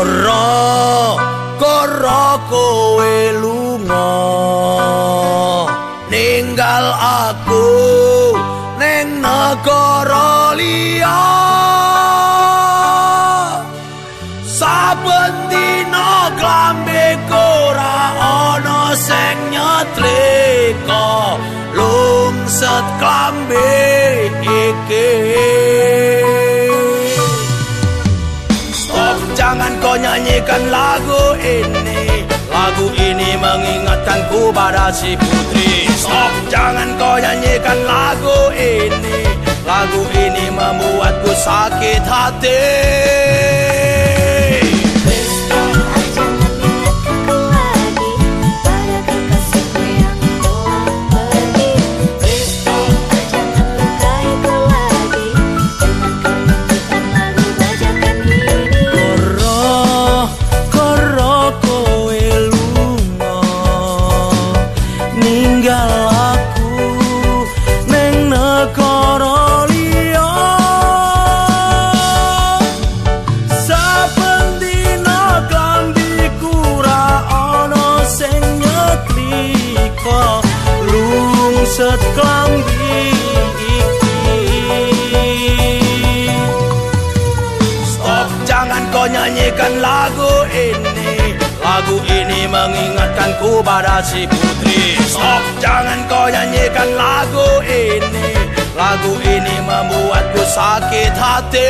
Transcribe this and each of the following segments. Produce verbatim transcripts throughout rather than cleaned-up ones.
Koro, koro kowe lunga ninggal aku neng negara liya. Saben dina klambeku ora ana sing nyetrika lungset klambe iki. Stop, jangan kau nyanyikan lagu ini. Lagu ini mengingatkanku pada si putri. Stop, jangan kau nyanyikan lagu ini. Lagu ini membuatku sakit hati. Lungset klambi iki. Stop, jangan kau nyanyikan lagu ini. Lagu ini mengingatkanku pada si putri. Stop, jangan kau nyanyikan lagu ini. Lagu ini membuatku sakit hati.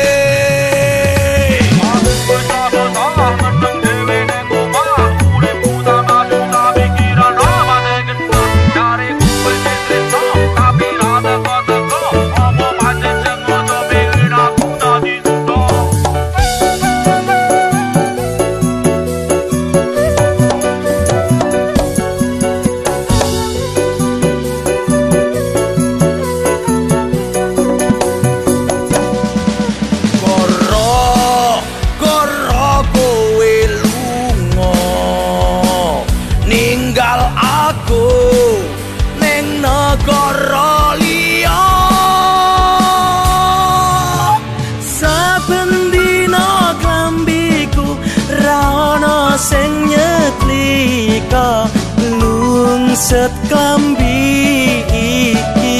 Negara liya. Saben dina klambiku ra ana sing nyetlika lungset klambi iki.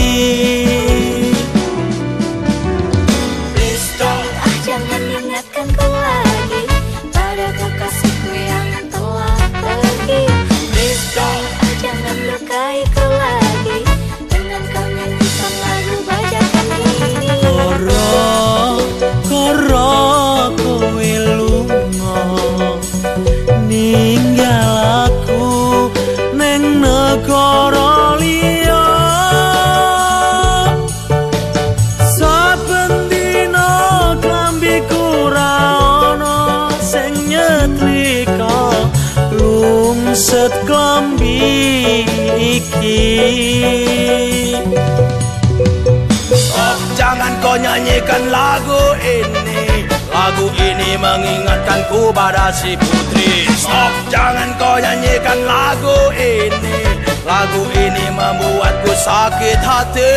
Please stop, ah jangan ingatkanku lagi pada kekasihku yang telah pergi. Please stop, ah jangan lukaiku lagi dengan kau nyanyikan lagu bajakan ini. Koro, koro kowe lunga ninggal aku neng negara liya. Saben dina klambiku ra ana sing nyetrika lungset klambi iki. Stop, jangan kau nyanyikan lagu ini. Lagu ini mengingatkanku pada si putri. Stop, jangan kau nyanyikan lagu ini. Lagu ini membuatku sakit hati.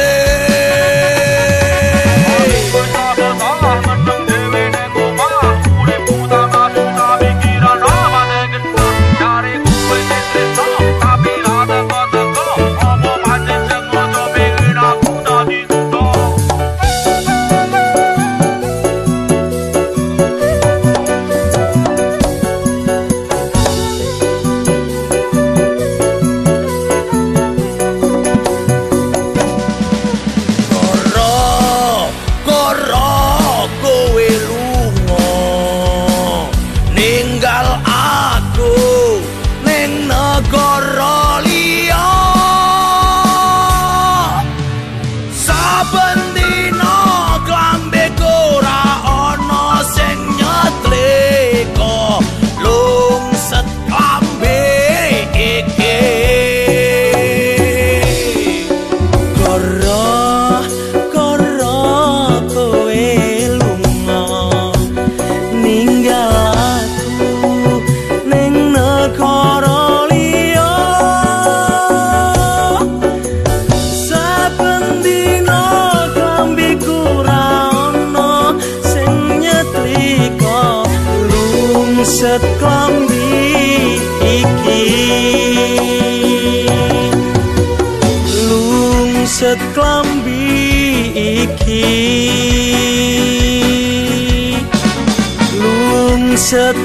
Koro, setia.